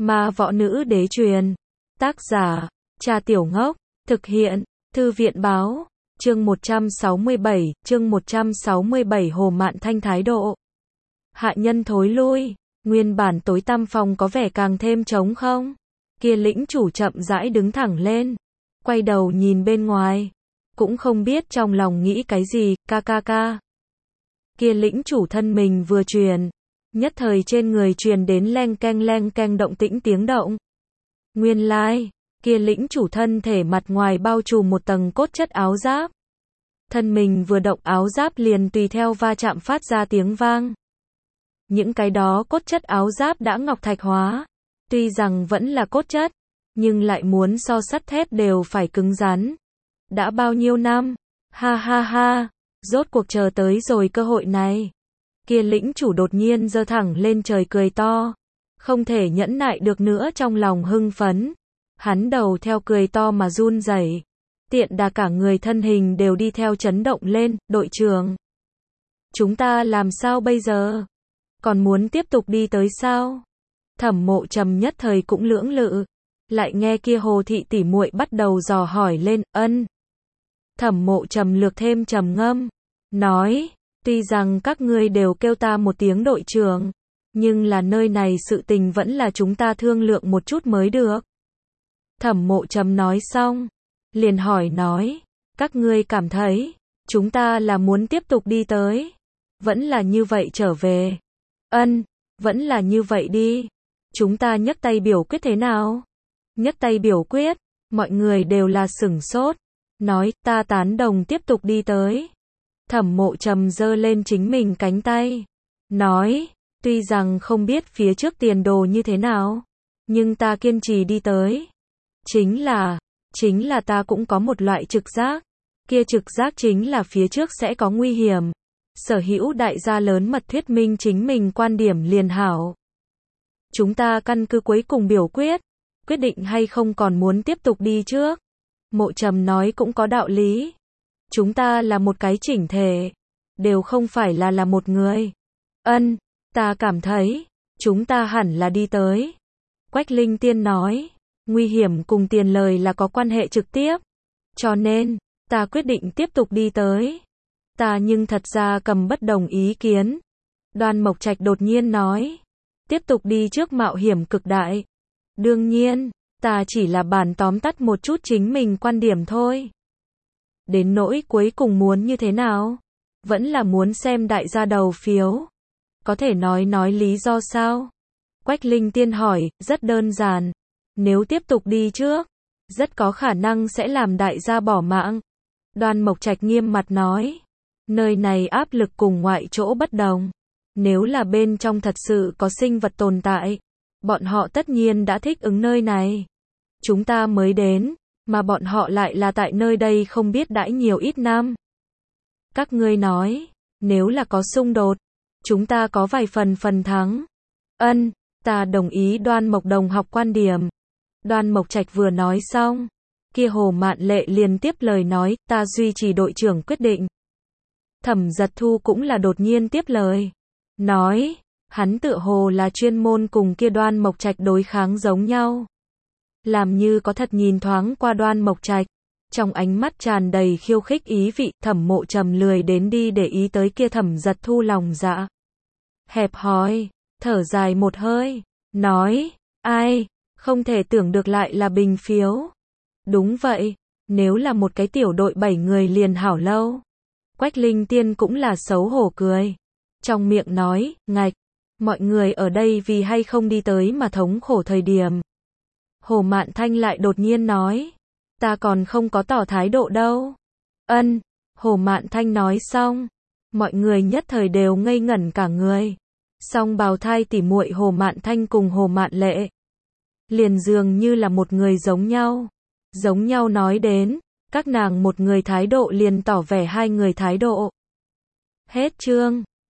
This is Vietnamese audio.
Ma võ nữ đế truyền. Tác giả, Trà Tiểu Ngốc. Thực hiện, Thư viện báo. Chương 167, Hồ Mạn Thanh thái độ. Hạ nhân thối lui, nguyên bản tối tăm phòng có vẻ càng thêm trống không. Kia lĩnh chủ chậm rãi đứng thẳng lên, quay đầu nhìn bên ngoài, cũng không biết trong lòng nghĩ cái gì, ca. Kia lĩnh chủ thân mình vừa truyền, nhất thời trên người truyền đến leng keng động tĩnh tiếng động. Nguyên lai, kia lĩnh chủ thân thể mặt ngoài bao trùm một tầng cốt chất áo giáp. Thân mình vừa động áo giáp liền tùy theo va chạm phát ra tiếng vang. Những cái đó cốt chất áo giáp đã ngọc thạch hóa, tuy rằng vẫn là cốt chất, nhưng lại muốn so sắt thép đều phải cứng rắn. Đã bao nhiêu năm, ha, rốt cuộc chờ tới rồi cơ hội này. Kia lĩnh chủ đột nhiên giơ thẳng lên trời cười to, không thể nhẫn nại được nữa trong lòng hưng phấn. Hắn đầu theo cười to mà run rẩy, tiện đà cả người thân hình đều đi theo chấn động lên. Đội trưởng, chúng ta làm sao bây giờ? Còn muốn tiếp tục đi tới sao? Thẩm Mộ Trầm nhất thời cũng lưỡng lự, lại nghe kia Hồ thị tỷ muội bắt đầu dò hỏi lên. Thẩm Mộ Trầm lược thêm trầm ngâm, nói, tuy rằng các ngươi đều kêu ta một tiếng đội trưởng, nhưng là nơi này sự tình vẫn là chúng ta thương lượng một chút mới được. Thẩm Mộ Trầm nói xong, liền hỏi nói, các ngươi cảm thấy, chúng ta là muốn tiếp tục đi tới, vẫn là như vậy trở về? Vẫn là như vậy đi. Chúng ta nhấc tay biểu quyết thế nào? Nhấc tay biểu quyết, mọi người đều là sửng sốt, nói, ta tán đồng tiếp tục đi tới. Thẩm Mộ Trầm giơ lên chính mình cánh tay, nói, tuy rằng không biết phía trước tiền đồ như thế nào, nhưng ta kiên trì đi tới. Chính là ta cũng có một loại trực giác, kia trực giác chính là phía trước sẽ có nguy hiểm. Sở hữu đại gia lớn mật thuyết minh chính mình quan điểm liền hảo. Chúng ta căn cứ cuối cùng biểu quyết định hay không còn muốn tiếp tục đi trước. Mộ Trầm nói cũng có đạo lý. Chúng ta là một cái chỉnh thể, đều không phải là một người. Ta cảm thấy, chúng ta hẳn là đi tới. Quách Linh Tiên nói, nguy hiểm cùng tiền lời là có quan hệ trực tiếp. Cho nên, ta quyết định tiếp tục đi tới. Ta nhưng thật ra cầm bất đồng ý kiến. Đoan Mộc Trạch đột nhiên nói, tiếp tục đi trước mạo hiểm cực đại. Đương nhiên, ta chỉ là bản tóm tắt một chút chính mình quan điểm thôi. Đến nỗi cuối cùng muốn như thế nào, vẫn là muốn xem đại gia đầu phiếu. Có thể nói lý do sao? Quách Linh Tiên hỏi, rất đơn giản. Nếu tiếp tục đi trước, rất có khả năng sẽ làm đại gia bỏ mạng. Đoan Mộc Trạch nghiêm mặt nói, nơi này áp lực cùng ngoại chỗ bất đồng. Nếu là bên trong thật sự có sinh vật tồn tại, bọn họ tất nhiên đã thích ứng nơi này. Chúng ta mới đến, mà bọn họ lại là tại nơi đây không biết đãi nhiều ít năm. Các ngươi nói, nếu là có xung đột, chúng ta có vài phần thắng. Ta đồng ý Đoan Mộc đồng học quan điểm. Đoan Mộc Trạch vừa nói xong, kia Hồ Mạn Lệ liền tiếp lời nói, ta duy trì đội trưởng quyết định. Thẩm Giật Thu cũng là đột nhiên tiếp lời, nói, hắn tựa hồ là chuyên môn cùng kia Đoan Mộc Trạch đối kháng giống nhau. Làm như có thật nhìn thoáng qua Đoan Mộc Trạch, trong ánh mắt tràn đầy khiêu khích ý vị. Thẩm Mộ Trầm lười đến đi để ý tới kia Thẩm Giật Thu lòng dạ hẹp hòi, thở dài một hơi, nói, ai, không thể tưởng được lại là bình phiếu. Đúng vậy, nếu là một cái tiểu đội 7 người liền hảo lâu. Quách Linh Tiên cũng là xấu hổ cười, trong miệng nói, ngạch, mọi người ở đây vì hay không đi tới mà thống khổ thời điểm. Hồ Mạn Thanh lại đột nhiên nói, ta còn không có tỏ thái độ đâu. Hồ Mạn Thanh nói xong, mọi người nhất thời đều ngây ngẩn cả người. Song bào thai tỉ muội Hồ Mạn Thanh cùng Hồ Mạn Lệ liền dường như là một người giống nhau nói đến, các nàng một người thái độ liền tỏ vẻ hai người thái độ. Hết chương.